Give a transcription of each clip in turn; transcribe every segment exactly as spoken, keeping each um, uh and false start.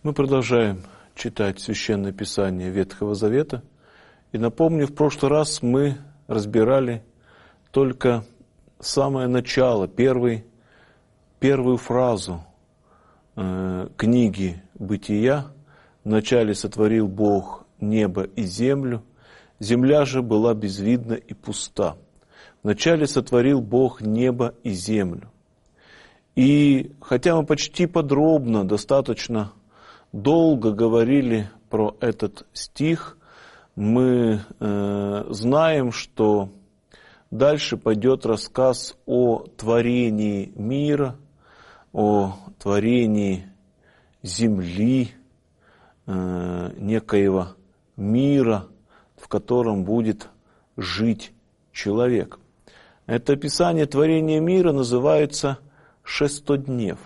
Мы продолжаем читать Священное Писание Ветхого Завета. И напомню, в прошлый раз мы разбирали только самое начало, первый, первую фразу э, книги «Бытия». Вначале сотворил Бог небо и землю, земля же была безвидна и пуста. Вначале сотворил Бог небо и землю. И хотя мы почти подробно, достаточно долго говорили про этот стих, мы э, знаем, что дальше пойдет рассказ о творении мира, о творении земли, э, некоего мира, в котором будет жить человек. Это описание творения мира называется «Шестоднев».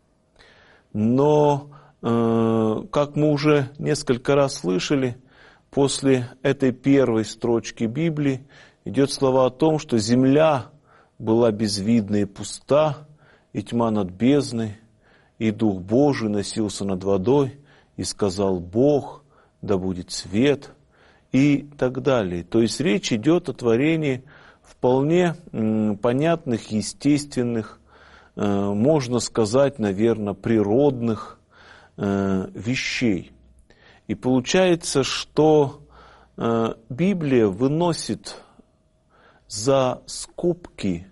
Но, э, как мы уже несколько раз слышали, после этой первой строчки Библии идет слова о том, что земля была безвидна и пуста, и тьма над бездной, и Дух Божий носился над водой, и сказал Бог, да будет свет, и так далее. То есть речь идет о творении вполне м, понятных, естественных, э, можно сказать, наверное, природных э, вещей. И получается, что э, Библия выносит за скобки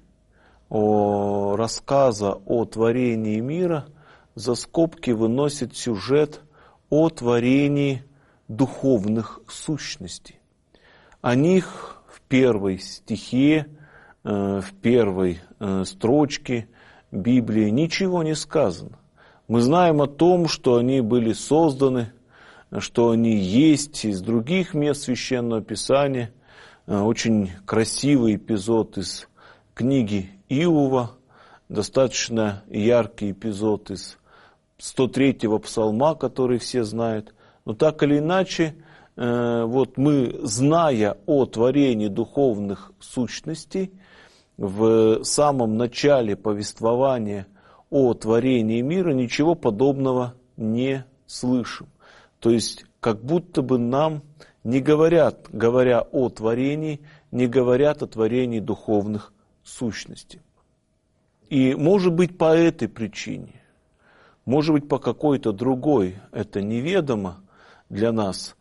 о, рассказа о творении мира, за скобки выносит сюжет о творении духовных сущностей. О них в первой стихе, э, в первой э, строчке Библии ничего не сказано. Мы знаем о том, что они были созданы, что они есть из других мест Священного Писания. Очень красивый эпизод из книги Иова, достаточно яркий эпизод из сто третьего псалма, который все знают. Но так или иначе, вот мы, зная о творении духовных сущностей, в самом начале повествования о творении мира ничего подобного не слышим. То есть, как будто бы нам не говорят, говоря о творении, не говорят о творении духовных сущностей. И может быть по этой причине, может быть по какой-то другой, это неведомо для нас,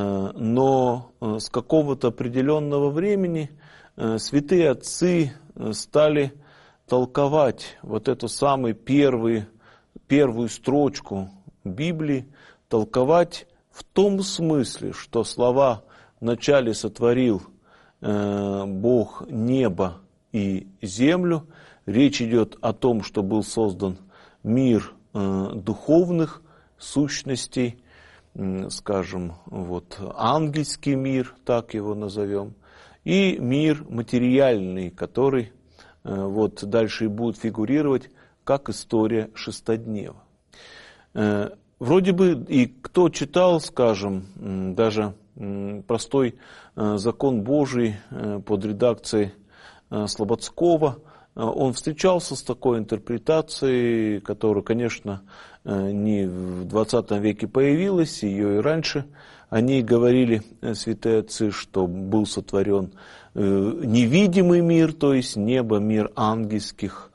но с какого-то определенного времени святые отцы стали толковать вот эту самую первую, первую строчку Библии, толковать в том смысле, что слова «вначале сотворил э, Бог небо и землю», речь идет о том, что был создан мир э, духовных сущностей, э, скажем, вот, ангельский мир, так его назовем, и мир материальный, который э, вот, дальше и будет фигурировать как история шестоднева. Э, Вроде бы и кто читал, скажем, даже простой закон Божий под редакцией Слободского, он встречался с такой интерпретацией, которая, конечно, не в двадцатом веке появилась, ее и раньше. Они говорили, святые отцы, что был сотворен невидимый мир, то есть небо, мир ангельских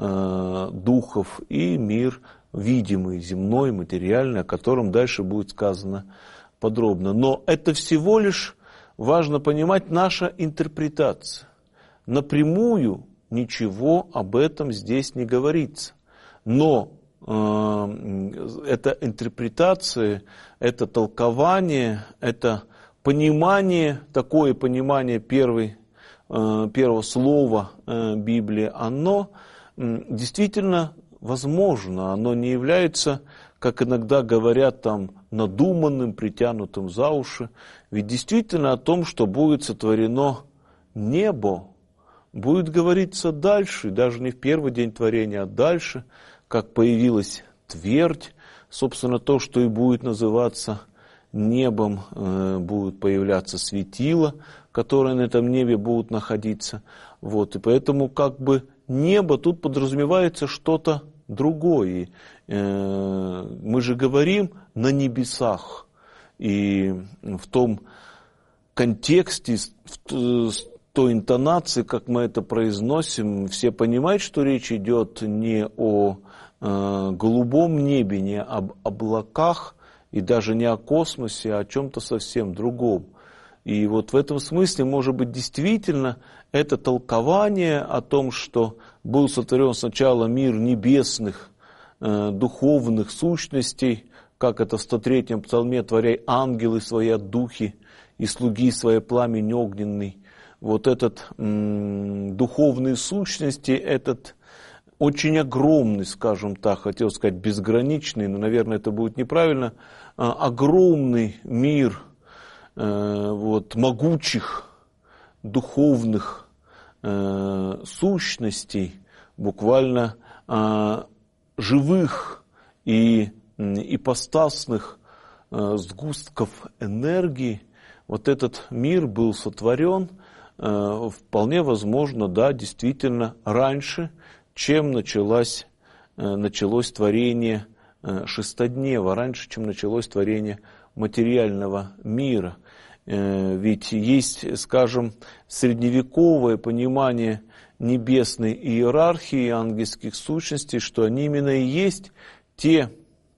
духов и мир видимый, земной, материальный, о котором дальше будет сказано подробно. Но это всего лишь, важно понимать, наша интерпретация. Напрямую ничего об этом здесь не говорится. Но э, это интерпретация, это толкование, это понимание, такое понимание первой, э, первого слова э, Библии, оно э, действительно возможно, оно не является, как иногда говорят, там, надуманным, притянутым за уши. Ведь действительно о том, что будет сотворено небо, будет говориться дальше, даже не в первый день творения, а дальше, как появилась твердь, собственно, то, что и будет называться небом, э, будут появляться светила, которые на этом небе будут находиться. Вот, и поэтому как бы небо тут подразумевается что-то другой. И, э, мы же говорим на небесах. И в том контексте, в той интонации, как мы это произносим, все понимают, что речь идет не о э, голубом небе, не об облаках и даже не о космосе, а о чем-то совсем другом. И вот в этом смысле, может быть, действительно это толкование о том, что был сотворен сначала мир небесных, э, духовных сущностей, как это в сто третьем псалме: «Творяй ангелы свои от духи, и слуги свои пламень огненный». Вот этот м, духовные сущности, этот очень огромный, скажем так, хотел сказать безграничный, но, наверное, это будет неправильно, э, огромный мир э, вот, могучих духовных э, сущностей, буквально э, живых и ипостасных э, сгустков энергии. Вот этот мир был сотворен, э, вполне возможно, да, действительно, раньше, чем началось, э, началось творение э, шестоднева, раньше, чем началось творение материального мира. Э, ведь есть, скажем, средневековое понимание небесной иерархии ангельских сущностей, что они именно и есть те,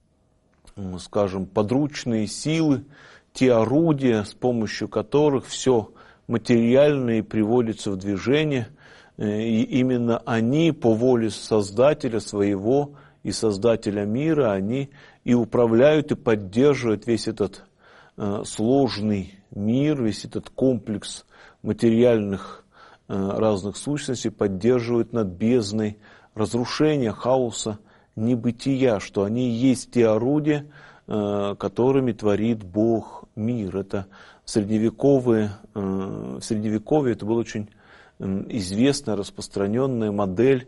скажем, подручные силы, те орудия, с помощью которых все материальное приводится в движение, и именно они по воле Создателя своего и Создателя мира, они и управляют, и поддерживают весь этот э, сложный мир, весь этот комплекс материальных э, разных сущностей, поддерживают над бездной разрушения, хаоса, небытия, что они есть те орудия, э, которыми творит Бог мир. Это средневековые, э, в средневековье это была очень э, известная, распространенная модель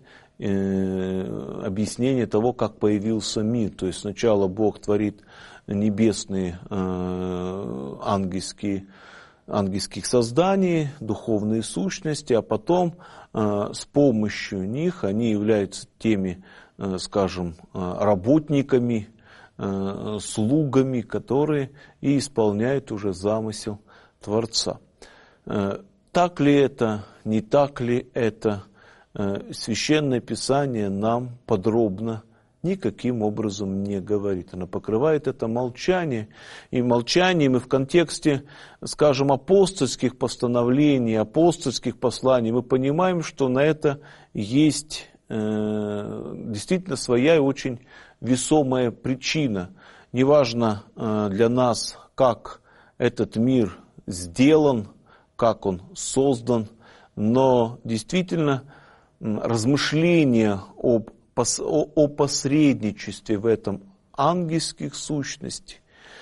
э, объяснения того, как появился мир. То есть сначала Бог творит небесные э, ангельские, ангельских созданий, духовные сущности, а потом э, с помощью них они являются теми, э, скажем, э, работниками, э, слугами, которые и исполняют уже замысел Творца. Э, так ли это, не так ли это, э, Священное Писание нам подробно никаким образом не говорит. Она покрывает это молчание. И молчанием, и в контексте, скажем, апостольских постановлений, апостольских посланий, мы понимаем, что на это есть э, действительно своя и очень весомая причина. Неважно э, для нас, как этот мир сделан, как он создан, но действительно размышления об о посредничестве в этом ангельских сущностей,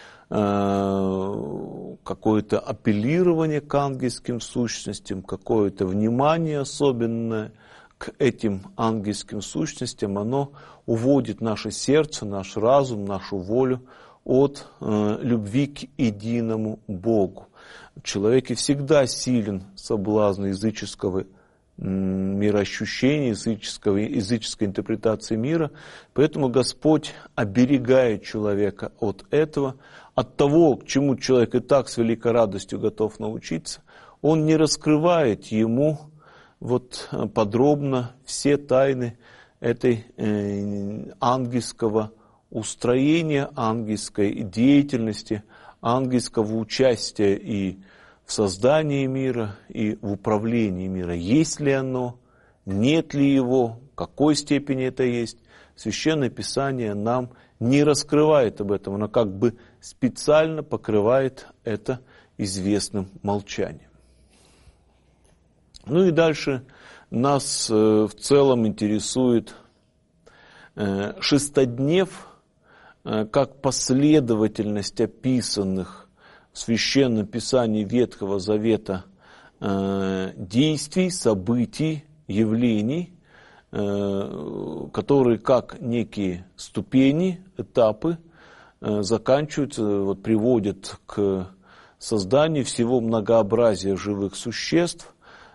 какое-то апеллирование к ангельским сущностям, какое-то внимание особенное к этим ангельским сущностям, оно уводит наше сердце, наш разум, нашу волю от любви к единому Богу. В человеке всегда силен соблазн языческого мироощущения, языческого, языческой интерпретации мира. Поэтому Господь оберегает человека от этого, от того, к чему человек и так с великой радостью готов научиться. Он не раскрывает ему вот подробно все тайны этой э, ангельского устроения, ангельской деятельности, ангельского участия и в создании мира, и в управлении мира. Есть ли оно, нет ли его, в какой степени это есть. Священное Писание нам не раскрывает об этом, оно как бы специально покрывает это известным молчанием. Ну и дальше нас э, в целом интересует э, шестоднев, э, как последовательность описанных в Священном Писании Ветхого Завета э, действий, событий, явлений, э, которые как некие ступени, этапы э, заканчиваются, вот, приводят к созданию всего многообразия живых существ,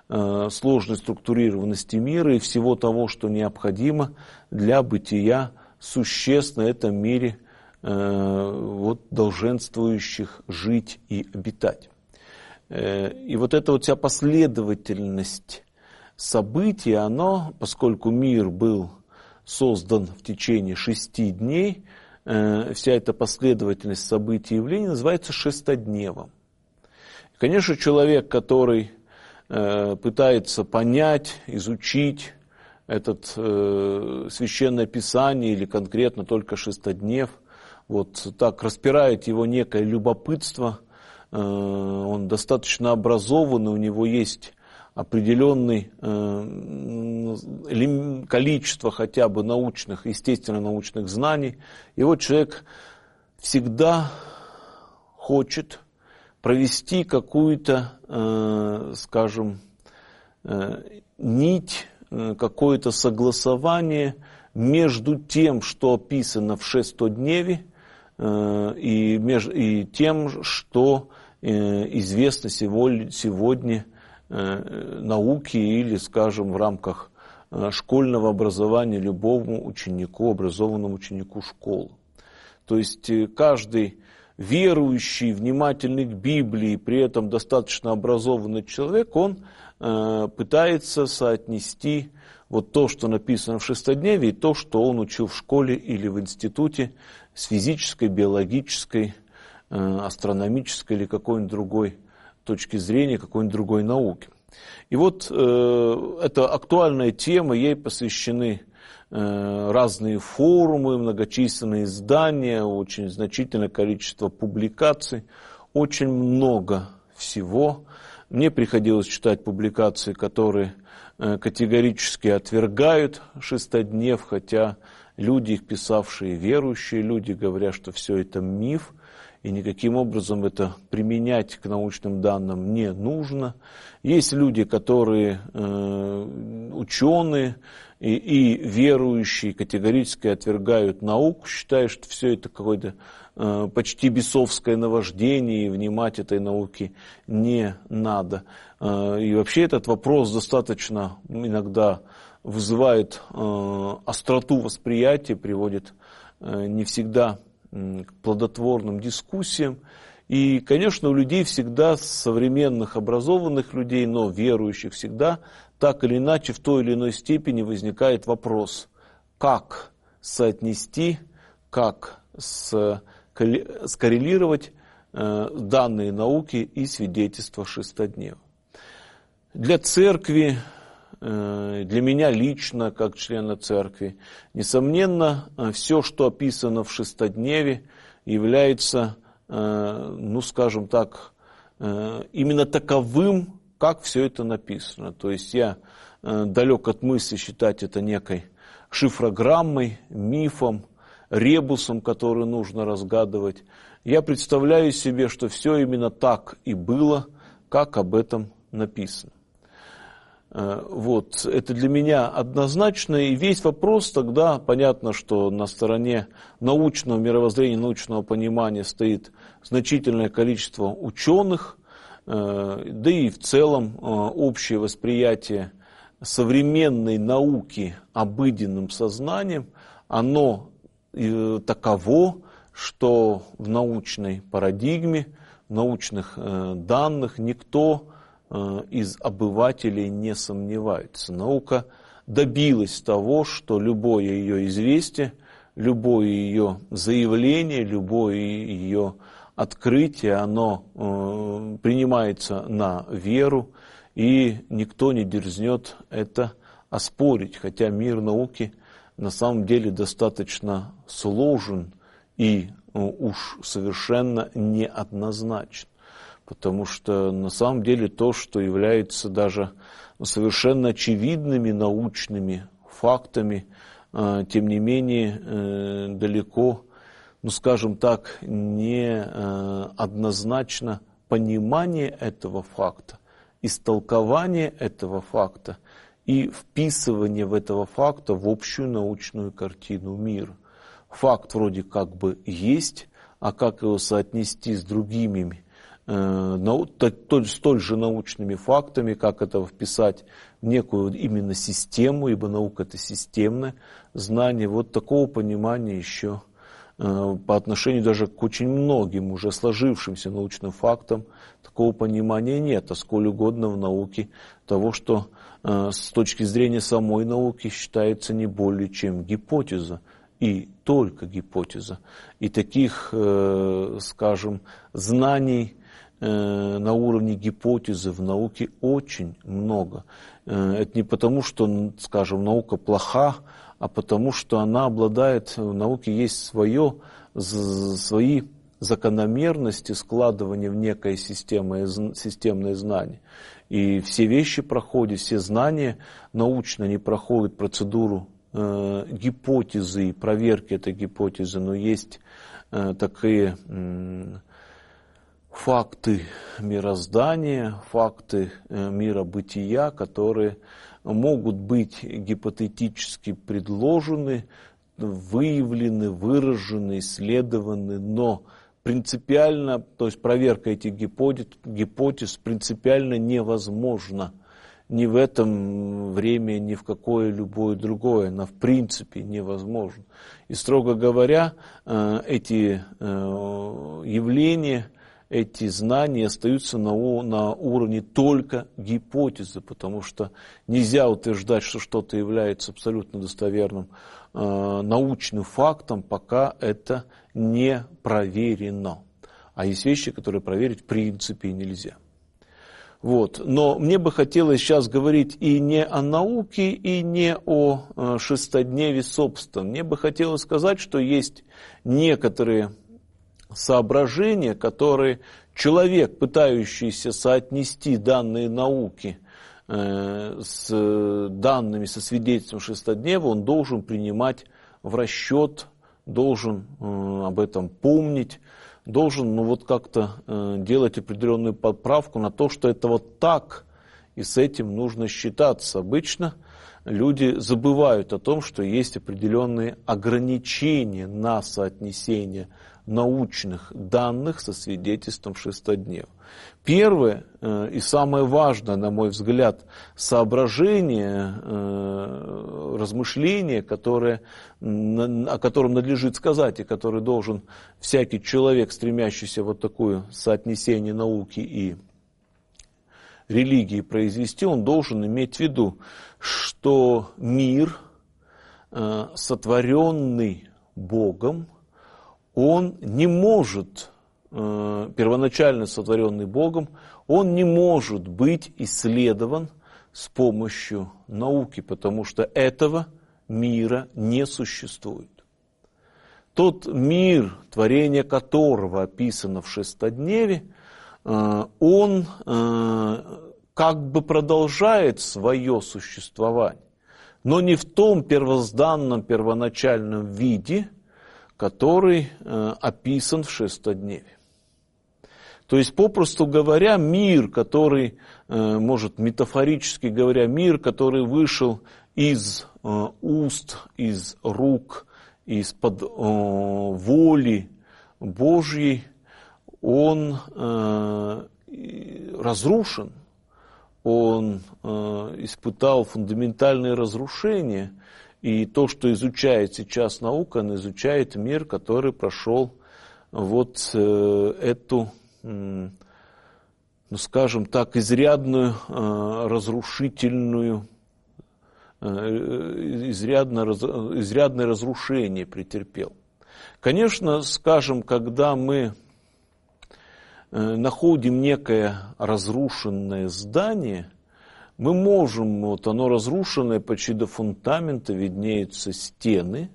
сложной структурированности мира и всего того, что необходимо для бытия существ на этом мире, вот, долженствующих жить и обитать. И вот эта вот вся последовательность событий, оно, поскольку мир был создан в течение шести дней, вся эта последовательность событий и явлений называется шестодневом. Конечно, человек, который пытается понять, изучить этот священное писание или конкретно только шестоднев, вот так распирает его некое любопытство, он достаточно образованный, у него есть определенное количество хотя бы научных, естественно-научных знаний. И вот человек всегда хочет провести какую-то, скажем, нить, какое-то согласование между тем, что описано в шестодневе, и, меж, и тем, что известно сегодня науке или, скажем, в рамках школьного образования любому ученику, образованному ученику школы. То есть каждый верующий, внимательный к Библии, при этом достаточно образованный человек, он пытается соотнести вот то, что написано в шестодневе, и то, что он учил в школе или в институте с физической, биологической, астрономической или какой-нибудь другой точки зрения, какой-нибудь другой науки. И вот э, это актуальная тема, ей посвящены э, разные форумы, многочисленные издания, очень значительное количество публикаций, очень много всего. Мне приходилось читать публикации, которые э, категорически отвергают шестоднев, хотя люди, их писавшие, верующие люди, говорят, что все это миф, и никаким образом это применять к научным данным не нужно. Есть люди, которые э, ученые и, и верующие, категорически отвергают науку, считая, что все это какое-то э, почти бесовское наваждение, и внимать этой науке не надо. Э, и вообще этот вопрос достаточно иногда вызывает э, остроту восприятия, приводит э, не всегда к плодотворным дискуссиям. И, конечно, у людей всегда, современных образованных людей, но верующих всегда, так или иначе, в той или иной степени возникает вопрос, как соотнести, как скоррелировать данные науки и свидетельства шестоднева. Для церкви, для меня лично, как члена церкви, несомненно, все, что описано в шестодневе, является, ну, скажем так, именно таковым, как все это написано. То есть я далек от мысли считать это некой шифрограммой, мифом, ребусом, который нужно разгадывать. Я представляю себе, что все именно так и было, как об этом написано. Вот, это для меня однозначно, и весь вопрос тогда, понятно, что на стороне научного мировоззрения, научного понимания стоит значительное количество ученых, да и в целом общее восприятие современной науки обыденным сознанием, оно таково, что в научной парадигме, в научных данных никто из обывателей не сомневается. Наука добилась того, что любое ее известие, любое ее заявление, любое ее открытие, оно э, принимается на веру, и никто не дерзнет это оспорить, хотя мир науки на самом деле достаточно сложен и э, уж совершенно неоднозначен. Потому что на самом деле то, что является даже совершенно очевидными научными фактами, тем не менее далеко, ну скажем так, не однозначно понимание этого факта, истолкование этого факта и вписывание в этого факта в общую научную картину мира. Факт вроде как бы есть, а как его соотнести с другими столь же научными фактами, как это вписать в некую именно систему, ибо наука — это системное знание. Вот такого понимания еще по отношению даже к очень многим уже сложившимся научным фактам такого понимания нет, а сколь угодно в науке того, что с точки зрения самой науки считается не более чем гипотеза, и только гипотеза. И таких, скажем, знаний на уровне гипотезы в науке очень много. Это не потому, что, скажем, наука плоха, а потому что она обладает, в науке есть свое, свои закономерности складывания в некое системное, системное знание. И все вещи проходят, все знания научно не проходят процедуру э, гипотезы и проверки этой гипотезы, но есть э, такие э, факты мироздания, факты э, мира бытия, которые могут быть гипотетически предложены, выявлены, выражены, исследованы, но принципиально, то есть проверка этих гипотез, гипотез принципиально невозможна ни в этом время, ни в какое любое другое, она в принципе невозможна. И строго говоря, эти явления, эти знания остаются на, на уровне только гипотезы, потому что нельзя утверждать, что что-то является абсолютно достоверным э, научным фактом, пока это не проверено. А есть вещи, которые проверить в принципе нельзя. Вот. Но мне бы хотелось сейчас говорить и не о науке, и не о э, шестодневе собственном. Мне бы хотелось сказать, что есть некоторые соображения, которые человек, пытающийся соотнести данные науки э, с данными, со свидетельством шестоднева, он должен принимать в расчет, должен э, об этом помнить, должен ну, вот как-то э, делать определенную поправку на то, что это вот так, и с этим нужно считаться. Обычно люди забывают о том, что есть определенные ограничения на соотнесение научных данных со свидетельством шестоднева. Первое э, и самое важное, на мой взгляд, соображение, э, размышление, которое, на, о котором надлежит сказать, и который должен всякий человек, стремящийся вот такое соотнесение науки и религии произвести, он должен иметь в виду, что мир, э, сотворенный Богом, он не может, э, первоначально сотворенный Богом, он не может быть исследован с помощью науки, потому что этого мира не существует. Тот мир, творение которого описано в шестодневе, э, он э, как бы продолжает свое существование, но не в том первозданном, первоначальном виде, который э, описан в шестодневе. То есть, попросту говоря, мир, который, э, может, метафорически говоря, мир, который вышел из э, уст, из рук, из-под э, воли Божьей, он э, разрушен, он э, испытал фундаментальные разрушения. И то, что изучает сейчас наука, она изучает мир, который прошел вот э, эту, э, ну скажем так, изрядную э, разрушительную, э, изрядно, раз, изрядное разрушение претерпел. Конечно, скажем, когда мы э, находим некое разрушенное здание, мы можем, вот оно разрушенное почти до фундамента, виднеются стены,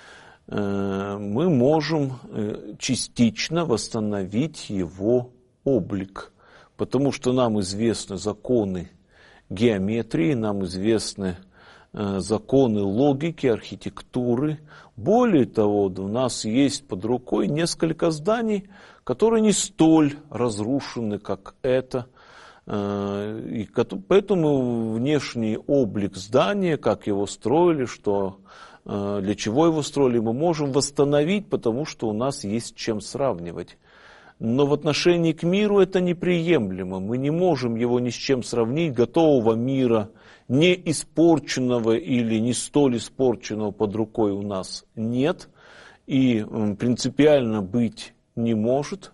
мы можем частично восстановить его облик, потому что нам известны законы геометрии, нам известны законы логики, архитектуры. Более того, у нас есть под рукой несколько зданий, которые не столь разрушены, как это. И поэтому внешний облик здания, как его строили, что, для чего его строили, мы можем восстановить, потому что у нас есть чем сравнивать. Но в отношении к миру это неприемлемо. Мы не можем его ни с чем сравнить, готового мира, не испорченного или не столь испорченного под рукой у нас нет. И принципиально быть не может.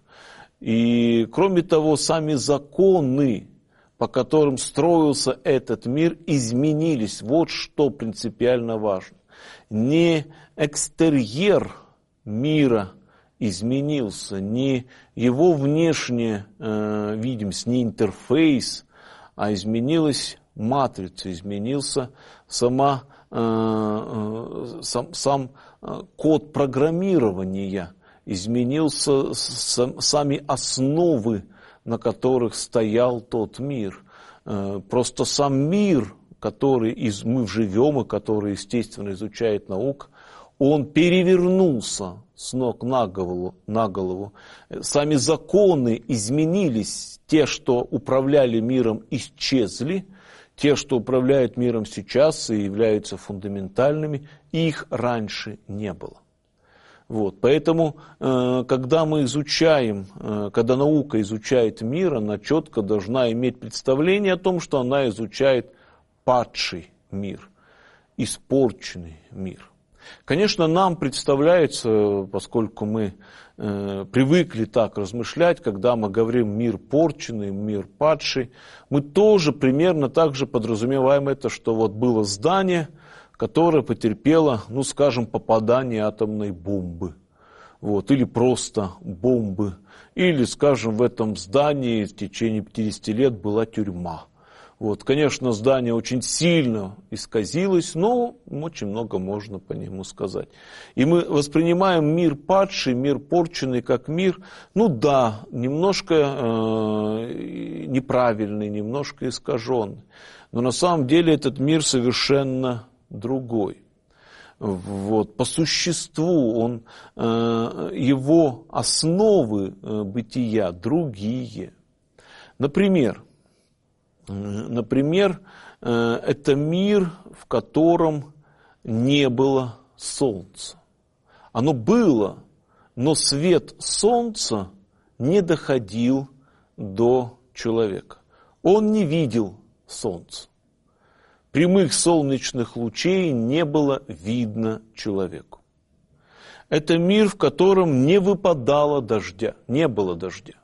И кроме того, сами законы, по которым строился этот мир, изменились. Вот что принципиально важно. Не экстерьер мира изменился, не его внешняя э, видимость, не интерфейс, а изменилась матрица, изменился сама, э, э, сам, сам э, код программирования, изменился сам, сами основы, на которых стоял тот мир. Э, просто сам мир, который из, мы живем и который, естественно, изучает наука, он перевернулся с ног на голову, на голову. Сами законы изменились. Те, что управляли миром, исчезли. Те, что управляют миром сейчас и являются фундаментальными, их раньше не было. Вот. Поэтому, когда мы изучаем, когда наука изучает мир, она четко должна иметь представление о том, что она изучает падший мир, испорченный мир. Конечно, нам представляется, поскольку мы э, привыкли так размышлять, когда мы говорим «мир порченный», «мир падший», мы тоже примерно так же подразумеваем это, что вот было здание, которое потерпело, ну скажем, попадание атомной бомбы, вот, или просто бомбы, или, скажем, в этом здании в течение пятидесяти лет была тюрьма. Вот, конечно, здание очень сильно исказилось, но очень много можно по нему сказать. И мы воспринимаем мир падший, мир порченный как мир, ну да, немножко э, неправильный, немножко искаженный. Но на самом деле этот мир совершенно другой. Вот, по существу он, э, его основы э, бытия другие. Например, Например, это мир, в котором не было солнца. Оно было, но свет солнца не доходил до человека. Он не видел солнца. Прямых солнечных лучей не было видно человеку. Это мир, в котором не выпадало дождя, не было дождя.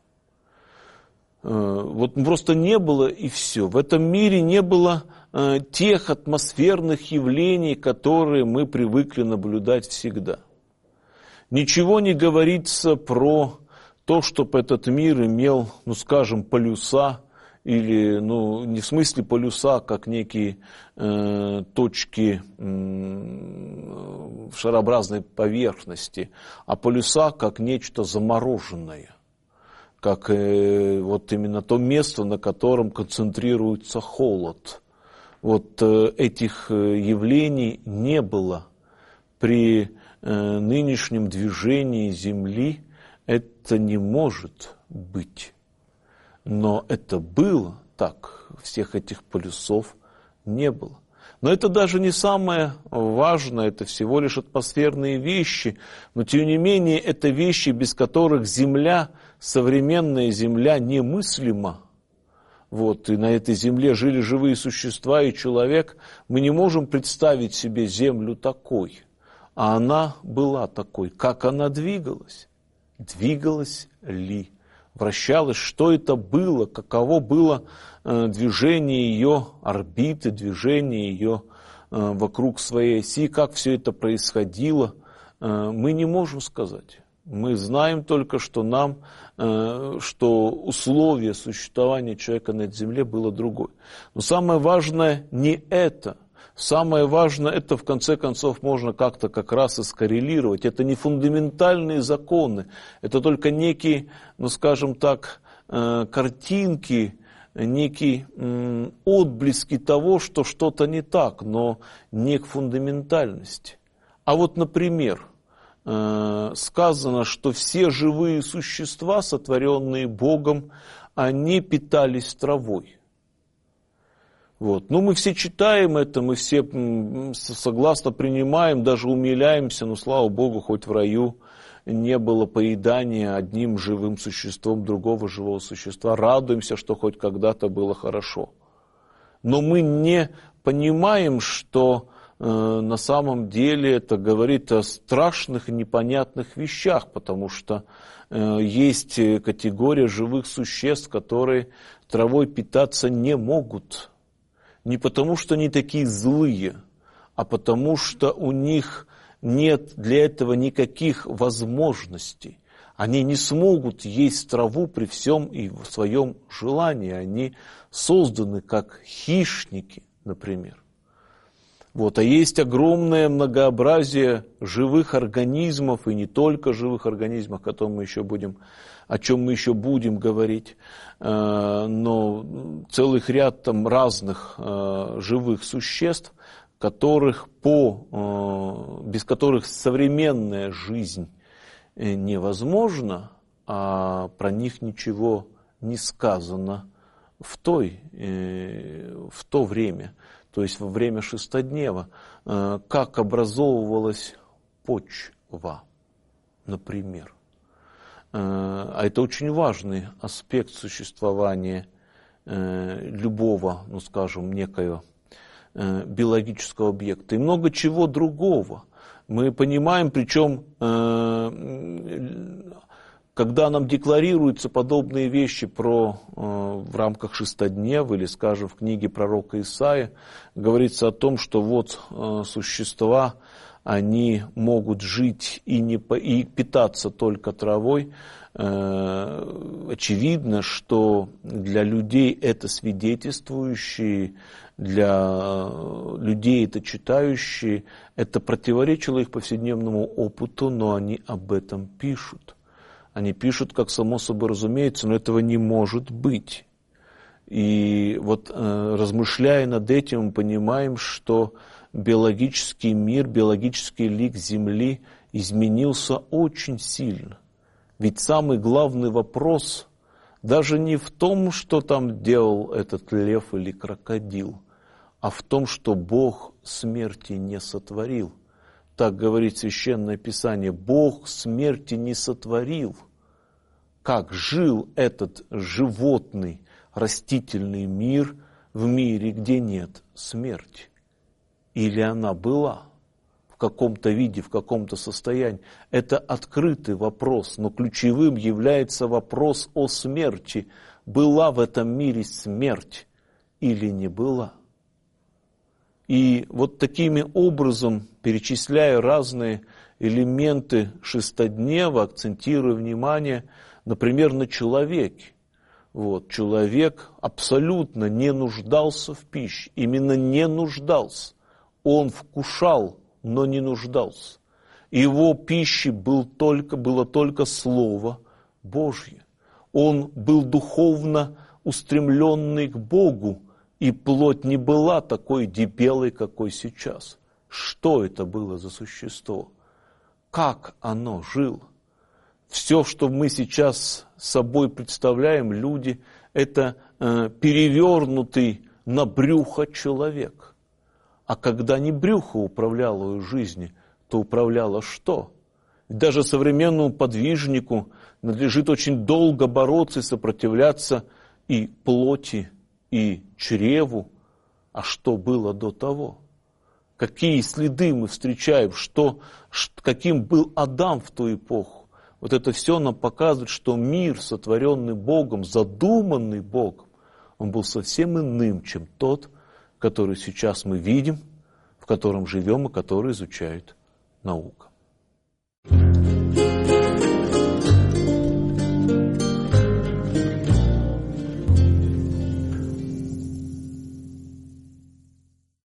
Вот просто не было и все. В этом мире не было э, тех атмосферных явлений, которые мы привыкли наблюдать всегда. Ничего не говорится про то, чтобы этот мир имел, ну скажем, полюса, или, ну, не в смысле полюса, как некие э, точки э, в шарообразной поверхности, а полюса как нечто замороженное. Как э, вот именно то место, на котором концентрируется холод. Вот э, этих э, явлений не было при э, нынешнем движении Земли. Это не может быть. Но это было так. Всех этих полюсов не было. Но это даже не самое важное, это всего лишь атмосферные вещи. Но тем не менее, это вещи, без которых Земля, современная Земля, немыслима. Вот, и на этой Земле жили живые существа и человек. Мы не можем представить себе Землю такой. А она была такой. Как она двигалась? Двигалась ли? Вращалась? Что это было? Каково было э, движение ее орбиты, движение ее э, вокруг своей оси? Как все это происходило? Э, мы не можем сказать. Мы знаем только, что нам, э, что условие существования человека на этой земле было другое. Но самое важное не это. Самое важное, это в конце концов можно как-то как раз и скоррелировать. Это не фундаментальные законы, это только некие, ну скажем так, э, картинки, некие э, отблески того, что что-то не так, но не к фундаментальности. А вот, например, э, сказано, что все живые существа, сотворенные Богом, они питались травой. Вот. Ну, мы все читаем это, мы все согласно принимаем, даже умиляемся, но, слава Богу, хоть в раю не было поедания одним живым существом другого живого существа. Радуемся, что хоть когда-то было хорошо. Но мы не понимаем, что э, на самом деле это говорит о страшных и непонятных вещах, потому что э, есть категория живых существ, которые травой питаться не могут. Не потому, что они такие злые, а потому, что у них нет для этого никаких возможностей. Они не смогут есть траву при всем и в своем желании. Они созданы как хищники, например. Вот. А есть огромное многообразие живых организмов, и не только живых организмов, о котором мы еще будем, о чем мы еще будем говорить, но целых ряд там разных живых существ, которых по, без которых современная жизнь невозможна, а про них ничего не сказано в, той, в то время, то есть во время шестоднева, как образовывалась почва, например. А это очень важный аспект существования любого, ну скажем, некоего биологического объекта и много чего другого. Мы понимаем, причем, когда нам декларируются подобные вещи про, в рамках шестоднева или, скажем, в книге пророка Исаия, говорится о том, что вот существа, они могут жить и, не, и питаться только травой. Очевидно, что для людей это свидетельствующие, для людей это читающие, это противоречило их повседневному опыту, но они об этом пишут. Они пишут, как само собой разумеется, но этого не может быть. И вот размышляя над этим, мы понимаем, что биологический мир, биологический лик Земли изменился очень сильно. Ведь самый главный вопрос даже не в том, что там делал этот лев или крокодил, а в том, что Бог смерти не сотворил. Так говорит Священное Писание. Бог смерти не сотворил. Как жил этот животный, растительный мир в мире, где нет смерти? Или она была в каком-то виде, в каком-то состоянии? Это открытый вопрос, но ключевым является вопрос о смерти. Была в этом мире смерть или не была? И вот такими образом, перечисляя разные элементы шестоднева, акцентируя внимание, например, на человеке. Вот, человек абсолютно не нуждался в пище, именно не нуждался. Он вкушал, но не нуждался. Его пищей был только, было только Слово Божье. Он был духовно устремленный к Богу, и плоть не была такой дебелой, какой сейчас. Что это было за существо? Как оно жило? Все, что мы сейчас собой представляем, люди, это э, перевернутый на брюхо человек. А когда не брюхо управляло ее жизнью, то управляло что? Даже современному подвижнику надлежит очень долго бороться и сопротивляться и плоти, и чреву. А что было до того? Какие следы мы встречаем, что, каким был Адам в ту эпоху? Вот это все нам показывает, что мир, сотворенный Богом, задуманный Богом, он был совсем иным, чем тот, который сейчас мы видим, в котором живем и который изучает наука.